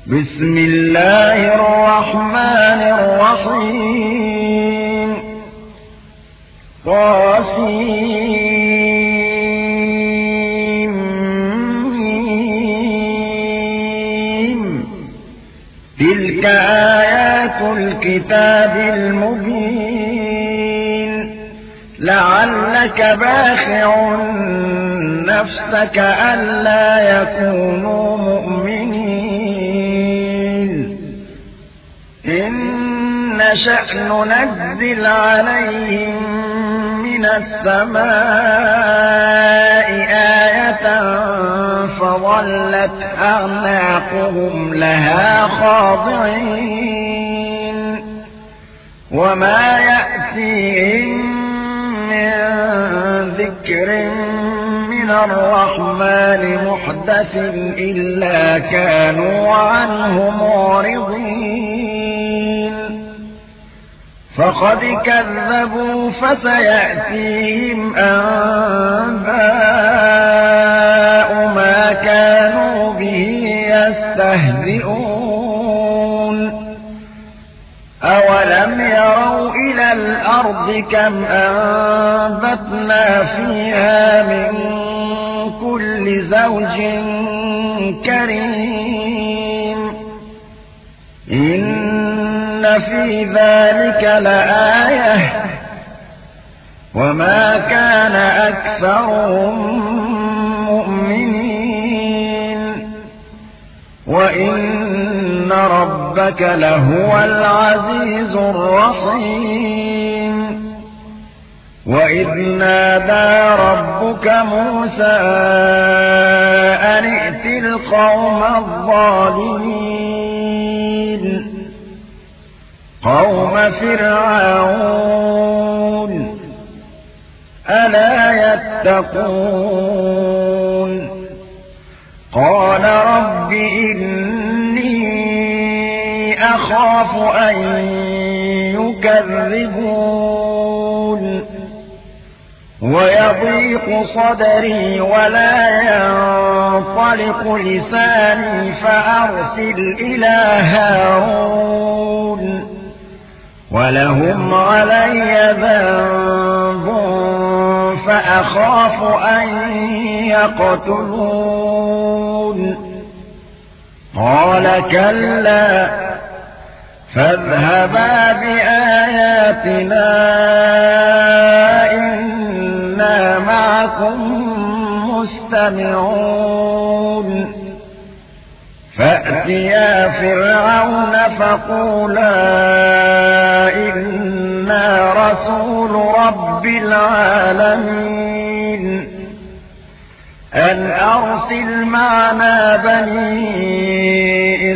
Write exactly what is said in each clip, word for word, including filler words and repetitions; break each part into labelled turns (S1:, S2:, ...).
S1: بسم الله الرحمن الرحيم طاسيم تلك آيات الكتاب المبين لعلك باخع نفسك ألا يكونوا مؤمنين إن نشأ ننزل عليهم من السماء آية فظلت أعناقهم لها خاضعين وما يأتيهم من ذكر من الرحمن محدث إلا كانوا عنه معرضين فقد كذبوا فسيأتيهم أنباء ما كانوا به يستهزئون أولم يروا إلى الأرض كم أنبتنا فيها من كل زوج كريم إن في ذلك لآية وما كان أكثرهم مؤمنين وإن ربك لهو العزيز الرحيم وإذ نادى ربك موسى أن ائت القوم الظالمين قوم فرعون ألا يتقون قال رب إني أخاف أن يكذبون ويضيق صدري ولا ينطلق لساني فأرسل إلى هارون ولهم علي ذنب فأخاف أن يقتلون قال كلا فاذهبا بآياتنا إنا معكم مستمعون فأتيا فرعون فقولا إنا رسول رب العالمين أن أرسل معنا بني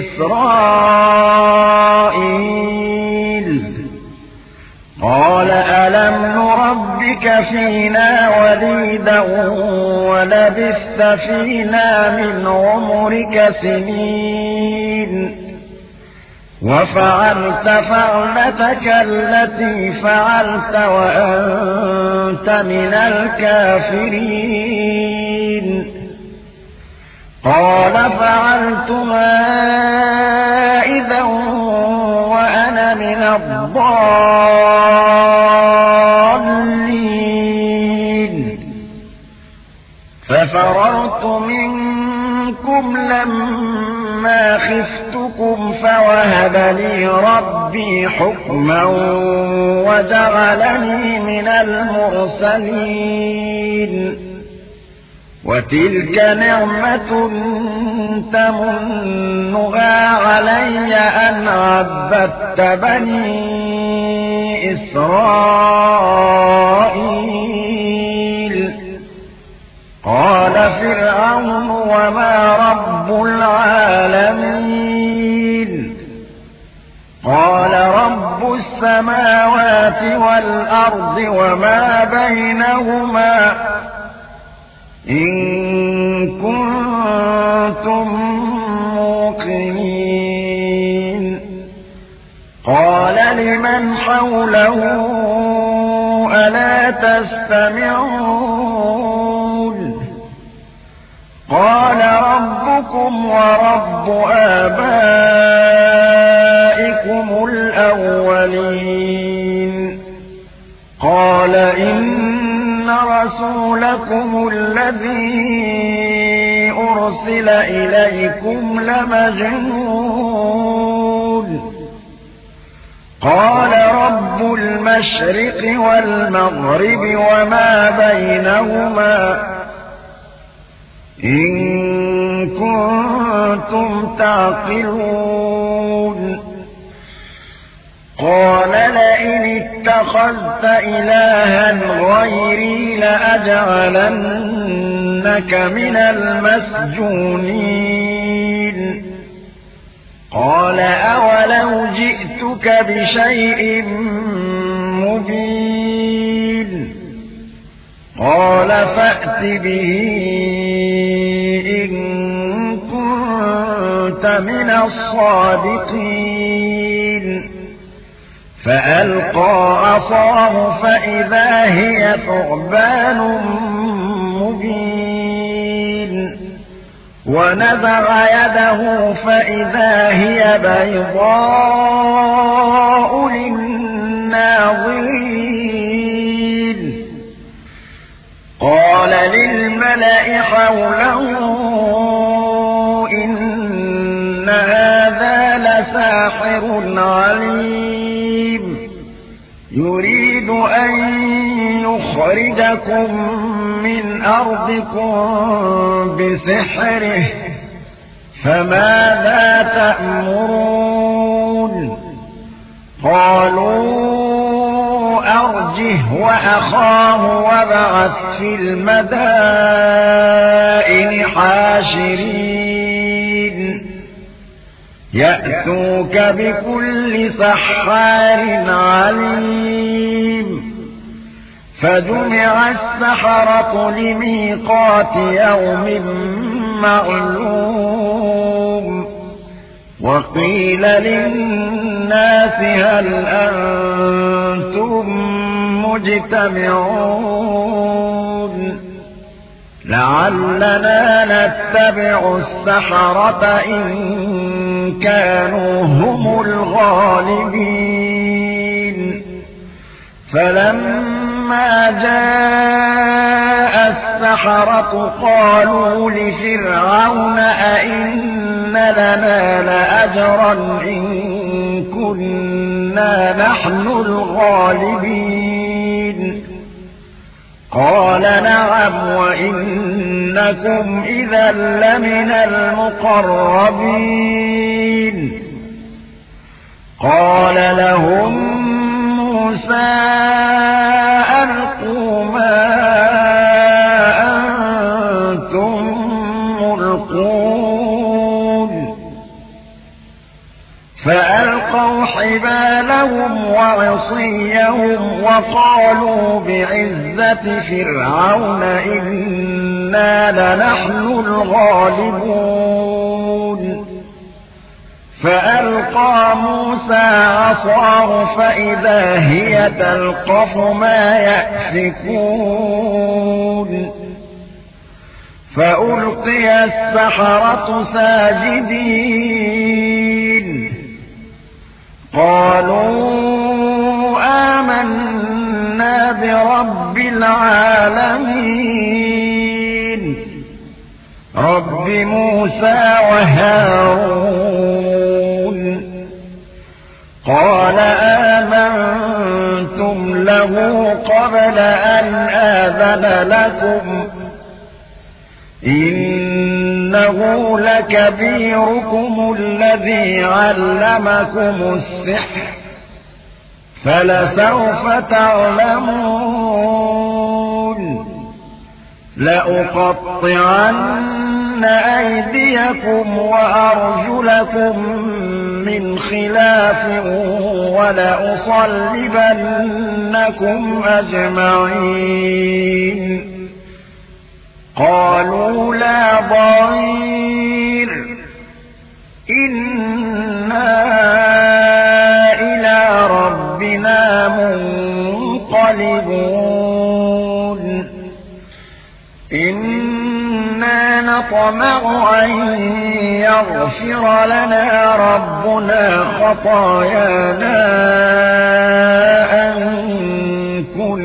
S1: إسرائيل قال ألم نربك فينا وليدا ولبثت فينا من عمرك سنين وفعلت فعلتك التي فعلت وأنت من الكافرين قال فعلتما إذا وأنا من الضالين ففررت منكم لما خفتكم فوهب لي ربي حكما وجعلني من المرسلين وتلك نعمة تمنها علي أن عبدت بني إسرائيل قال فرعون وما رب العالمين قال رب السماوات والأرض وما بينهما إن كنتم موقنين قال لمن حوله ألا تستمعون قال ربكم ورب آبائكم قال إن رسولكم الذي أرسل إليكم لمجنون قال رب المشرق والمغرب وما بينهما إن كنتم تعقلون قال لئن اتخذت إلها غيري لأجعلنك من المسجونين قال أولو جئتك بشيء مبين قال فأت به إن كنت من الصادقين فألقى عصاه فإذا هي ثعبان مبين ونزع يده فإذا هي بيضاء للناظرين قال للملأ حوله إن هذا لساحر عليم يريد أن يخرجكم من أرضكم بسحره فماذا تأمرون قالوا أرجه وأخاه وابعث في المدائن حاشرين يأتوك بكل سحار عليم فجمع السحرة لميقات يوم معلوم وقيل للناس هل أنتم مجتمعون لعلنا نتبع السحرة إن كانوا هم الغالبين فلما جاء السحرة قالوا لفرعون أئن لنا لأجرا إن كنا نحن الغالبين قال نعم وإنكم إذا لمن المقربين قال لهم موسى ألقوا ما أنتم ملقون فألقوا حبالهم وعصيهم وقالوا بعزة فرعون إنا لنحن الغالبون فألقى موسى عصاه فإذا هي تلقف ما يأفكون فألقي السحرة ساجدين قالوا آمنا برب العالمين رب موسى وهارون قال آمنتم له قبل أن آذن لكم إنه لكبيركم الذي علمكم السحر فلسوف تعلمون لأقطعن أيديكم وأرجلكم من خلاف ولأصلبنكم أجمعين قالوا لا ضير إنا إلى ربنا منقلبون إنا نطمع أن يغفر لنا ربنا خطايانا أن كنا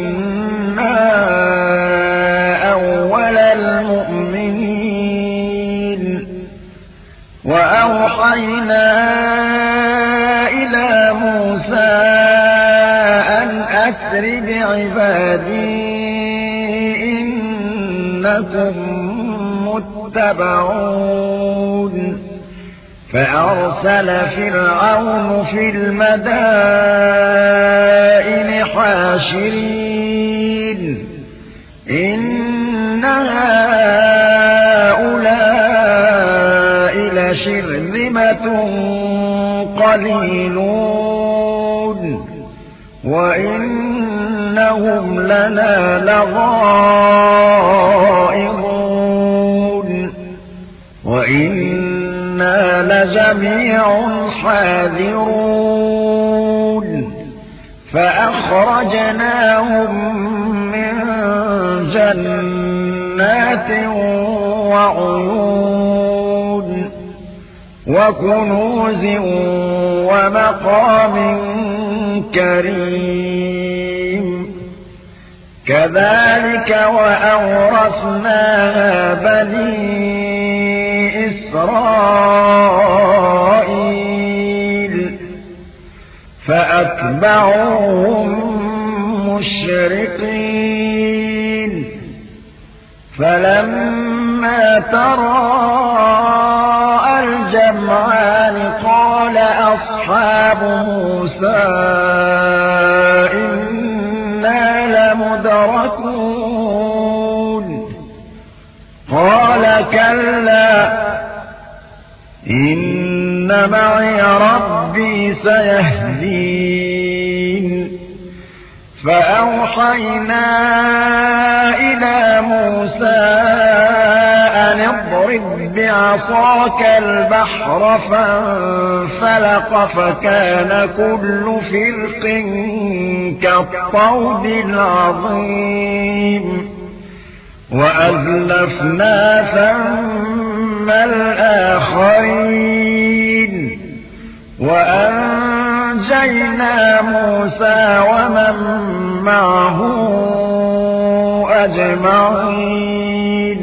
S1: وأوحينا إلى موسى أن أسر بعبادي إنكم متبعون فأرسل فرعون في المدائن حاشرين إن هؤلاء لشرذمة قليلون وإنهم لنا لغائظون وإنا لجميع حاذرون فأخرجناهم من جنات وعيون وكنوز ومقام كريم كذلك وأورثناها بني إسرائيل فأتبعوهم مشرقين فلما تراءى الجمعان قال أصحاب موسى إنا لمدركون قال كلا إن معي ربي سيهدين فأوحينا إلى موسى أن اضرب بعصاك البحر فانفلق فكان كل فرق كالطود العظيم وأزلفنا ثم الآخرين وأنجينا موسى ومن معه أجمعين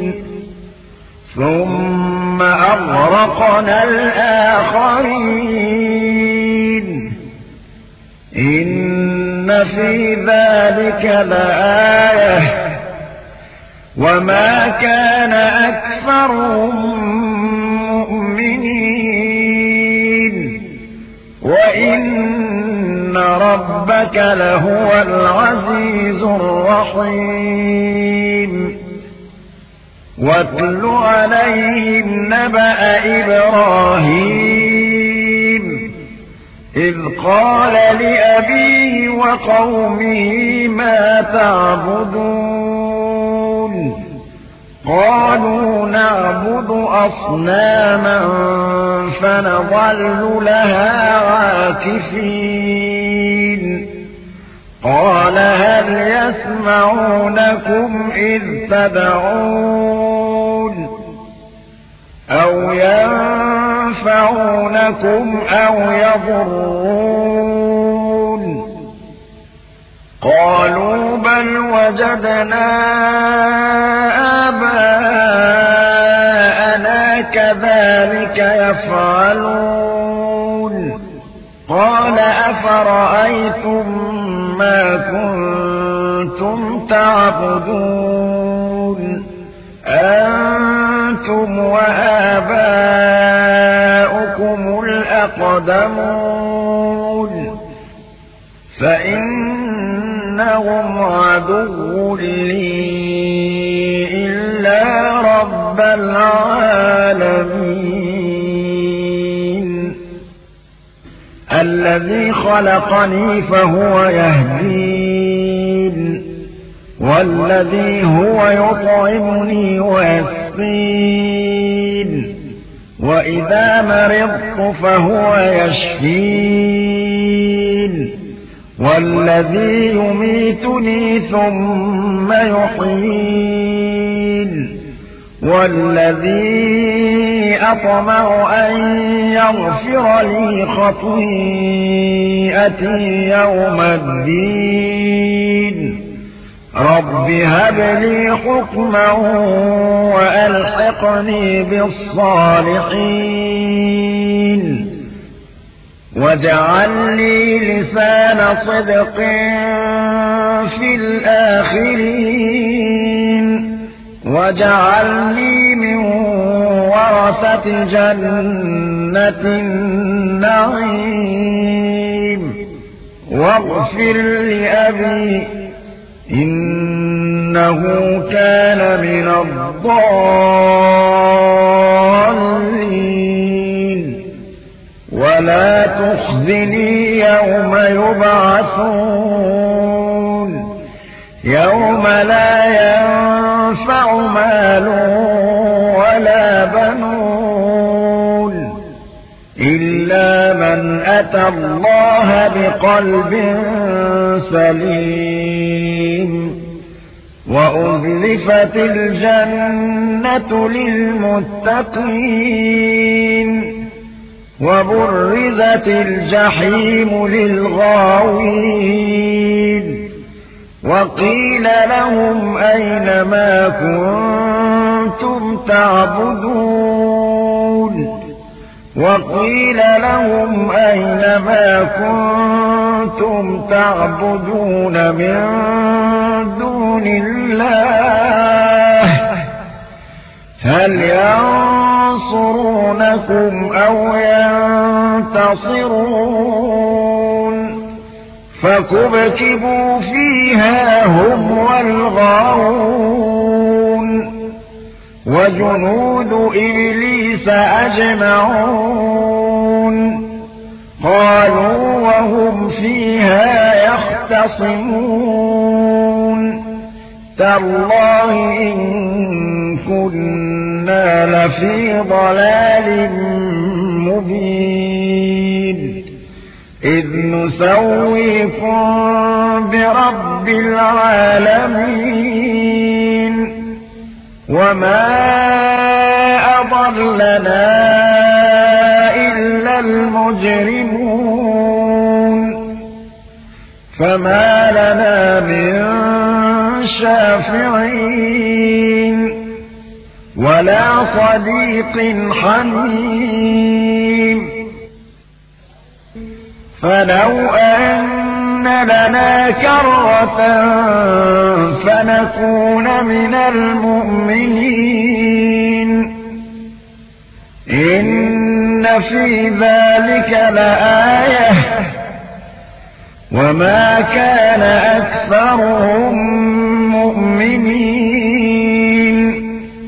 S1: ثم أغرقنا الآخرين إن في ذلك لآية وما كان أكثرهم مؤمنين وإن ربك لهو العزيز الرحيم واتل عليهم نبأ إبراهيم إذ قال لأبيه وقومه ما تعبدون قالوا نعبد أصناما فنظل لها عاكفين قال هل يسمعونكم إذ تدعون أو ينفعونكم أو يضرون قالوا بل وجدنا آباءنا كذلك يفعلون قال أفرأيتم ما كنتم تعبدون أنتم وآباؤكم الأقدمون فإنهم عدو لي إلا رب العالمين الذي خلقني فهو يهدين والذي هو يطعمني ويسقين وإذا مرضت فهو يشفين والذي يميتني ثم يحيين والذي أطمع أن يغفر لي خطيئتي يوم الدين رب هب لي حكما وألحقني بالصالحين واجعل لي لسان صدق في الآخرين واجعلني من ورثة جنة النعيم واغفر لأبي إنه كان من الضالين ولا تخزني يوم يبعثون يوم لا ينفع مال ولا بنون إلا من أتى الله بقلب سليم وأزلفت الجنة للمتقين وبرزت الجحيم للغاوين وقيل لهم أين ما كنتم تعبدون وقيل لهم أين ما كنتم تعبدون من دون الله هل ينصرونكم أو ينتصرون فكبكبوا فيها هم والغاوون وجنود إبليس أجمعون قالوا وهم فيها يختصمون تالله إن كنا لفي ضلال مبين إذ نسويكم برب العالمين وما أضلنا إلا المجرمون فما لنا من شافعين ولا صديق حميم فلو أن لنا كرة فنكون من المؤمنين إن في ذلك لآية وما كان أكثرهم مؤمنين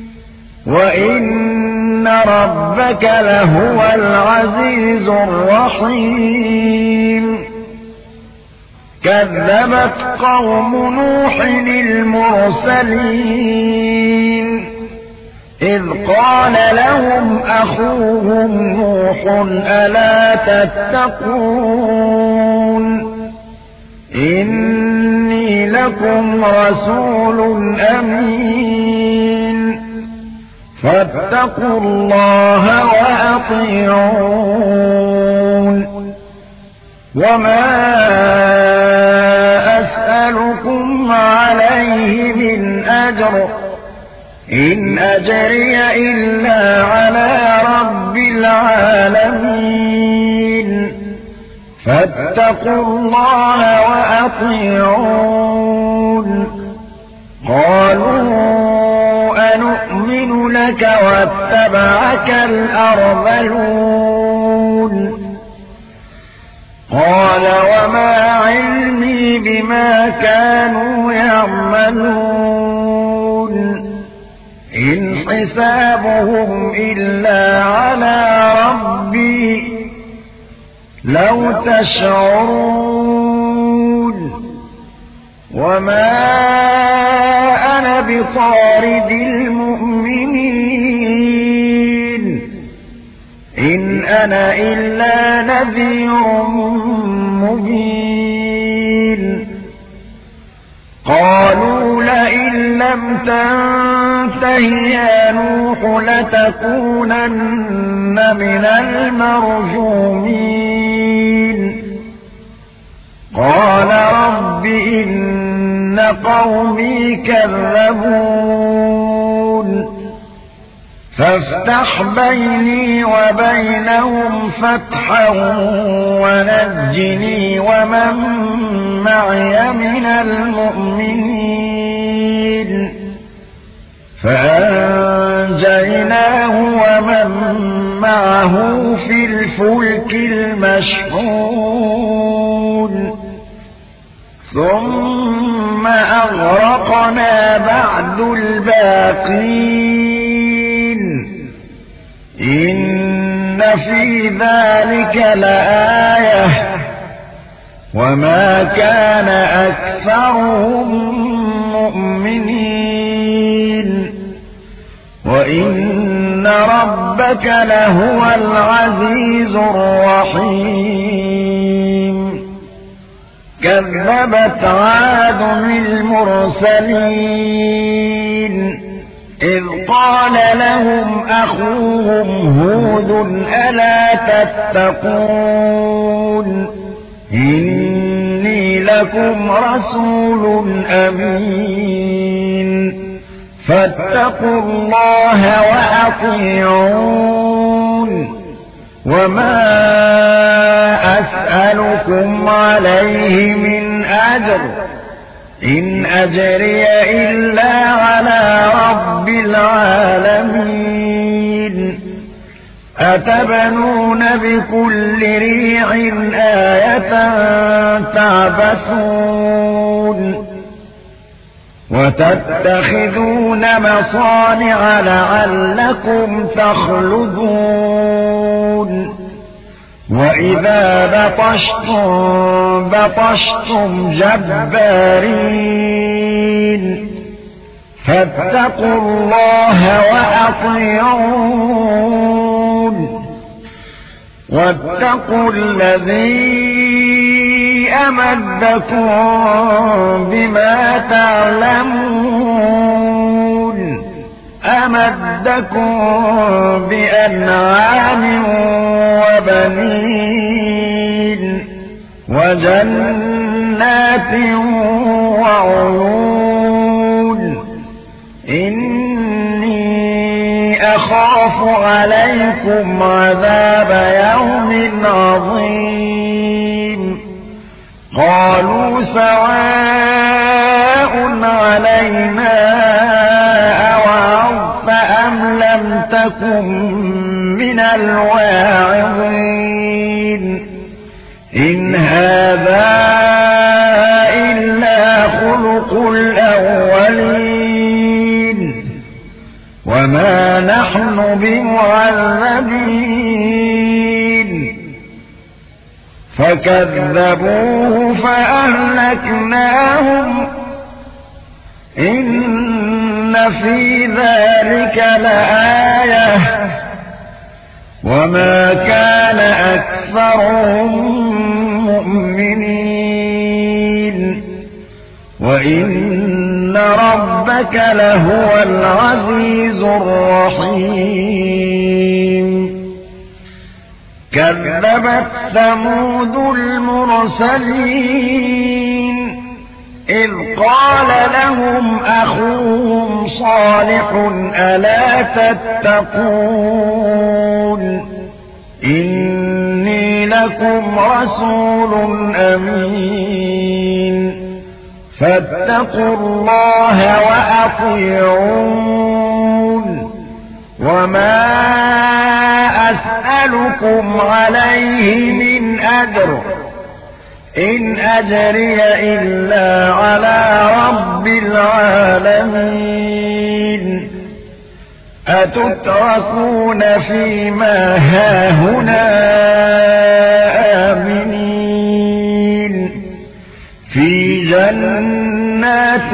S1: وإن ربك لهو العزيز الرحيم كذبت قوم نوح المرسلين إذ قال لهم أخوهم نوح ألا تتقون إني لكم رسول أمين فاتقوا الله وأطيعون وما أسألكم عليه من أجر إن أجري إلا على رب العالمين فاتقوا الله وأطيعون قالوا أنؤمن لك واتبعك الأرذلون قال وما علمي بما كانوا يعملون إن حسابهم إلا على ربي لو تشعرون وما أنا بطارد المؤمنين إن أنا إلا نذير مبين قالوا لئن لم تنته يا نوح لتكونن من المرجومين قال رب إن قومي كذبون فافتح بيني وبينهم فتحا ونجني ومن معي من المؤمنين فأنجيناه ومن معه في الفلك المشحون ثم أغرقنا بعد الباقين إن في ذلك لآية وما كان أكثرهم مؤمنين وإن ربك لهو العزيز الرحيم كذبت عاد المرسلين إذ قال لهم أخوهم هود ألا تتقون إني لكم رسول أمين فاتقوا الله وأطيعون وما أسألكم عليه من أجر إن أجري إلا على رب العالمين أتبنون بكل ريع آية تعبثون وتتخذون مصانع لعلكم تخلدون وإذا بطشتم بطشتم جبارين فاتقوا الله وأطيعون واتقوا الذي أمدكم بما تعلمون أمدكم بأنعام وبنين وجنات وعيون إني أخاف عليكم عذاب يوم عظيم قالوا سواء علينا أوعظت أم لم تكن من الواعظين إن هذا إلا خلق الأولين وما نحن بمعذبين فكذبوه فأهلكناهم إن في ذلك لآية وما كان أكثرهم مؤمنين وإن ربك لهو العزيز الرحيم كذبت ثمود المرسلين إذ قال لهم أخوهم صالح ألا تتقون إني لكم رسول أمين فاتقوا الله وأطيعون وما أسألكم عليه من أجر إن أجري إلا على رب العالمين أتتركون فيما هاهنا آمنين في جنات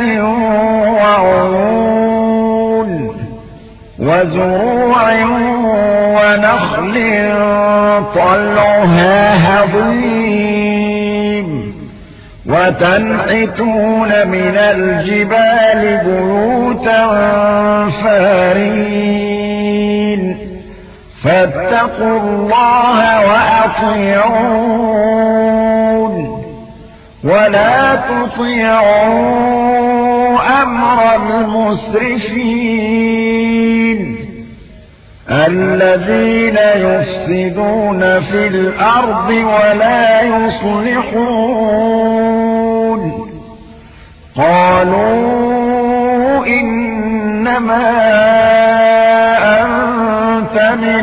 S1: وعيون وزروع ونخل طلعها هضيم وتنحتون من الجبال بيوتا فارين فاتقوا الله وأطيعون ولا تطيعوا أمر المسرفين الذين يفسدون في الأرض ولا يصلحون قالوا إنما أنت من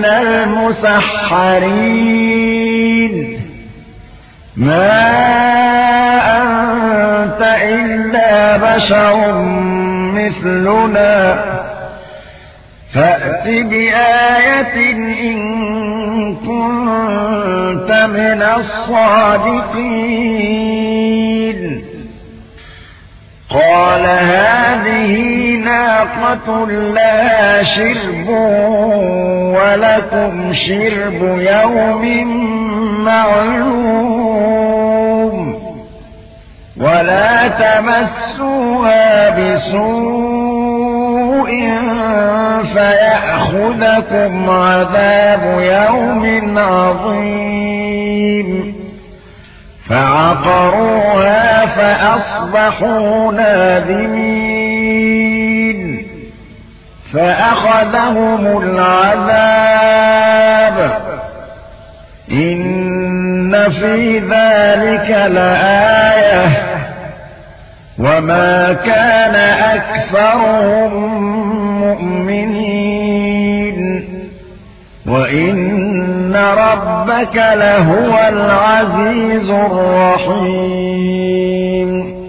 S1: المسحرين ما أنت إلا بشر مثلنا فأت بآية إن كنت من الصادقين قال هذه ناقة لها شرب ولكم شرب يوم معلوم ولا تمسوها بسوء فيأخذكم عذاب يوم عظيم فعقروها فأصبحوا نادمين فأخذهم العذاب إن في ذلك لآية وما كان أكثرهم مؤمنين وإن ربك لهو العزيز الرحيم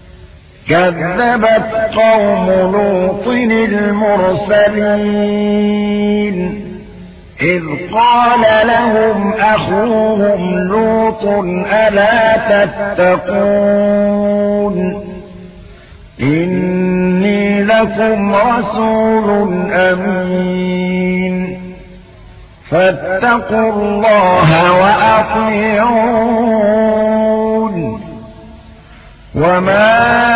S1: كذبت قوم لوط المرسلين إذ قال لهم أخوهم لوط ألا تتقون إني لكم رسول أمين فاتقوا الله وأطيعون وما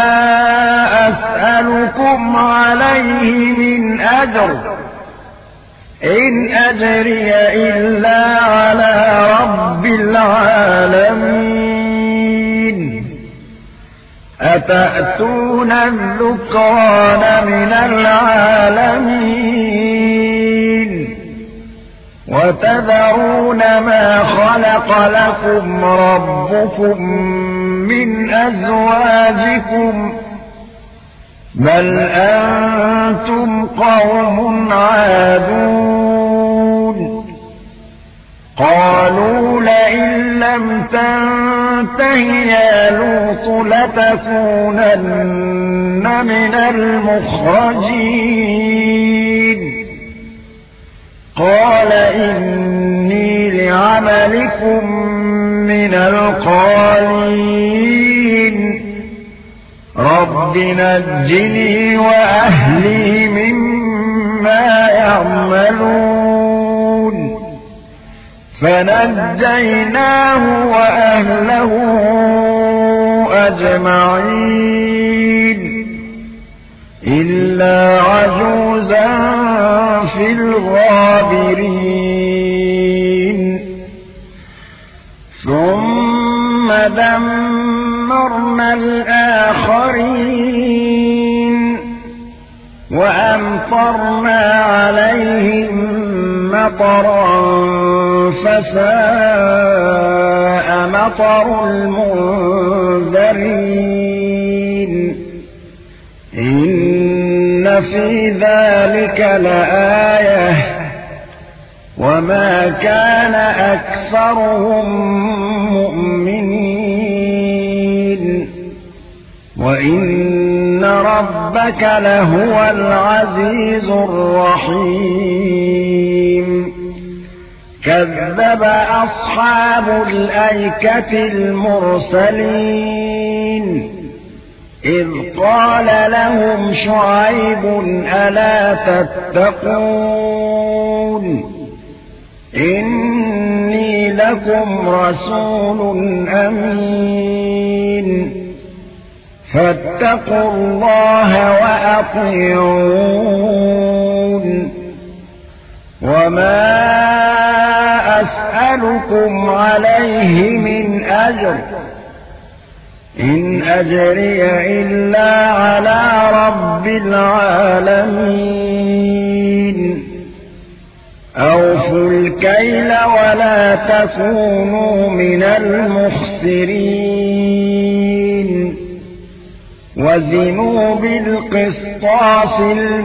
S1: أسألكم عليه من أجر إن أجري إلا على رب العالمين أتأتون الذكران من العالمين وتذرون ما خلق لكم ربكم من أزواجكم بل أنتم قوم عادون قالوا لئن لم تنته يا لوط لتكونن من المخرجين قال إني لعملكم من القالين رب نجني وأهلي مما يعملون فنجيناه وأهله أجمعين إلا عجوزا في الغابرين ثم دمرنا الآخرين وأمطرنا عليهم مطرا فساء مطر المنذرين إن في ذلك لآية وما كان أكثرهم مؤمنين وإن ربك لهو العزيز الرحيم كذب أصحاب الأيكة المرسلين إذ قال لهم شعيب ألا تتقون إني لكم رسول أمين فاتقوا الله وأطيعون وما أسألكم عليه من أجر إن أجري إلا على رب العالمين أوفوا الكيل ولا تكونوا من المخسرين وزنوا بالقسطاس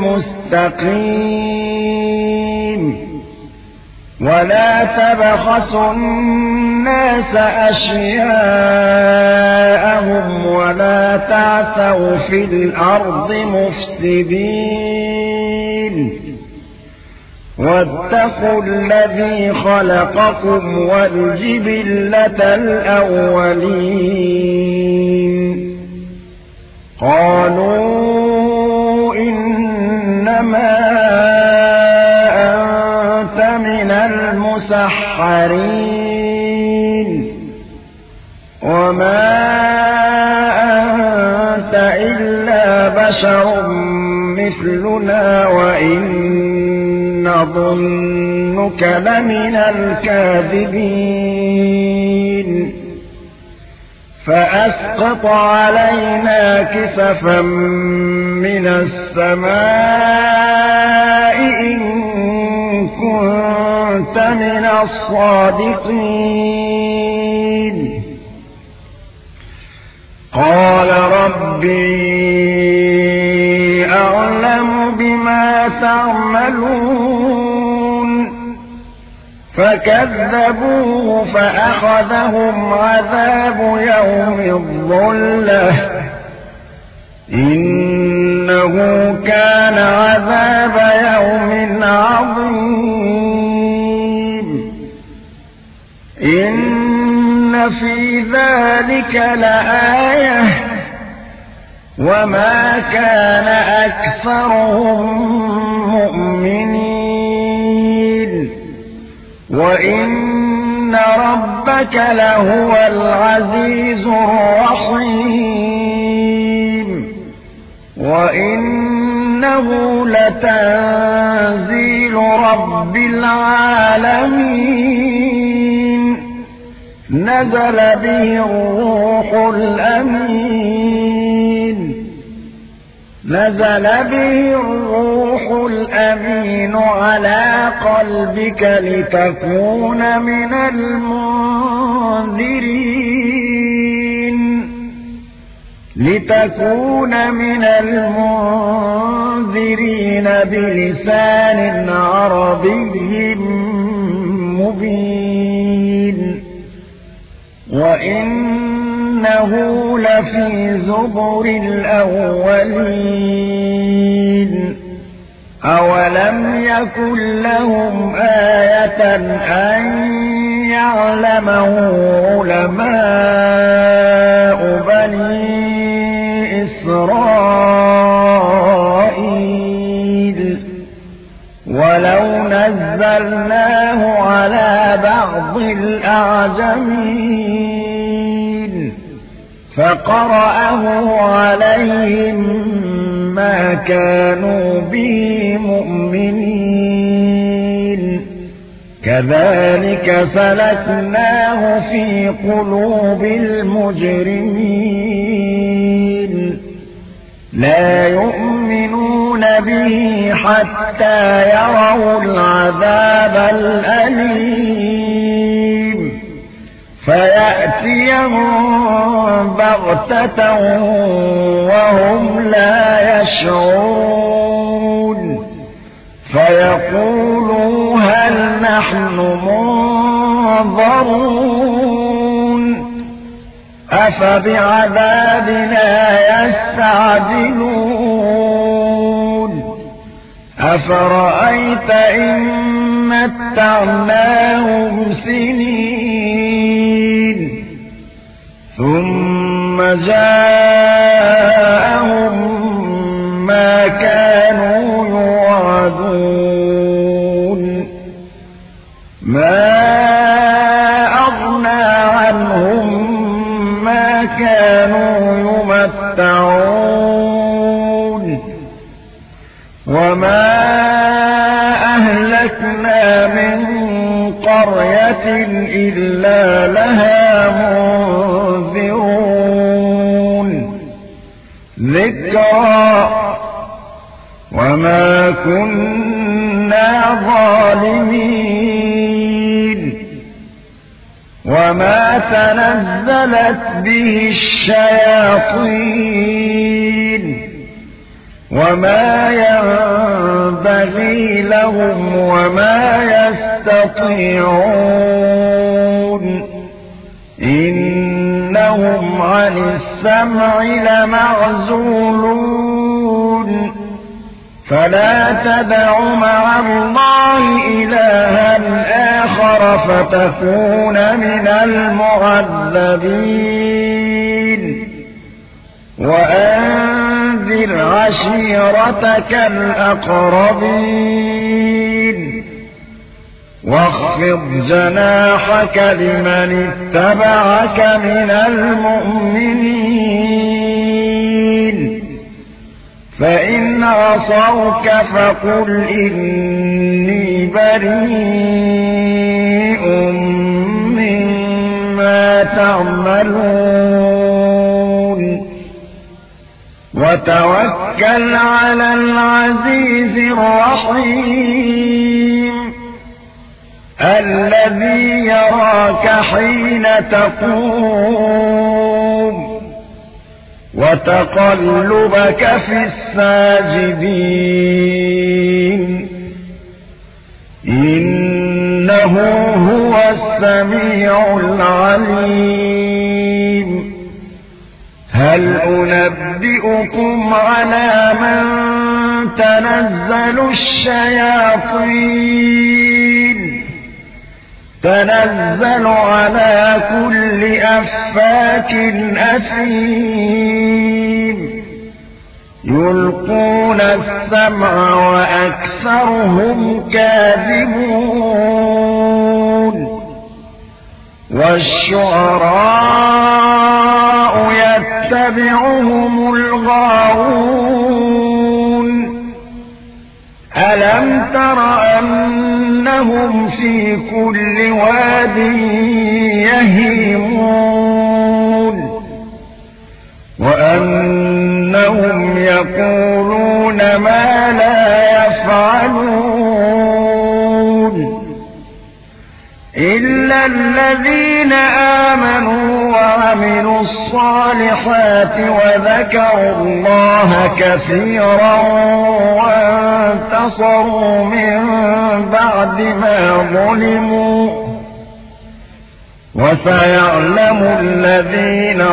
S1: المستقيم ولا تبخسوا الناس أشياءهم ولا تعثوا في الأرض مفسدين واتقوا الذي خلقكم والجبلة الأولين قالوا إنما أنت من المسحرين وما أنت إلا بشر مثلنا وإن نظنك لمن الكاذبين فأسقط علينا كسفا من السماء إن كنت من الصادقين قال ربي أعلم بما تعملون فكذبوه فأخذهم عذاب يوم الظلة إنه كان عذاب يوم عظيم إن في ذلك لآية وما كان أكثرهم مؤمنين وإن ربك لهو العزيز الرحيم وإنه لتنزيل رب العالمين نزل به الروح الأمين نزل به الروح الأمين على قلبك لتكون من المنذرين لتكون من المنذرين بلسان عربي مبين وإنه لفي زبر الأولين أولم يكن لهم آية أن يعلمه علماء بني إسرائيل ولو نزلناه على بعض الأعجمين فقرأه عليهم ما كانوا به مؤمنين كذلك سلكناه في قلوب المجرمين لا يؤمنون به حتى يروا العذاب الأليم فيأتيهم بغتة وهم لا يشعرون فيقولوا هل نحن منظرون أفبعذابنا يستعجلون أفرأيت إن متعناهم سنين ثم جاءهم ما كانوا يوعدون ما أغنى عنهم ما كانوا يمتعون وما أهلكنا من قرية إلا لها منذرون ذكرى وما كنا ظالمين وما تنزلت به الشياطين وما ينبغي لهم وما يستطيعون إنهم عن السمع لمعزولون فلا تدع مع الله إلها آخر فتكون من المعذبين وأنذر عشيرتك الأقربين واخفض جناحك لمن اتبعك من المؤمنين فإن عصوك فقل إني بريء مما تعملون وتوكل على العزيز الرحيم الذي يراك حين تقوم وتقلبك في الساجدين إنه هو السميع العليم هل أنبئكم على من تنزل الشياطين تنزل على كل أفاك أثيم يلقون السمع وأكثرهم كاذبون والشعراء يتبعهم الغاوون ألم تر أنهم في كل واد يهيمون وأنهم يقولون ما لا يفعلون إلا الذين آمنوا وعملوا الصالحات وذكروا الله كثيرا وانتصروا من بعد ما ظلموا وسيعلم الذين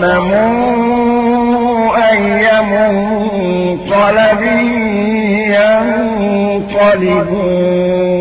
S1: ظلموا أي منقلب ينقلبون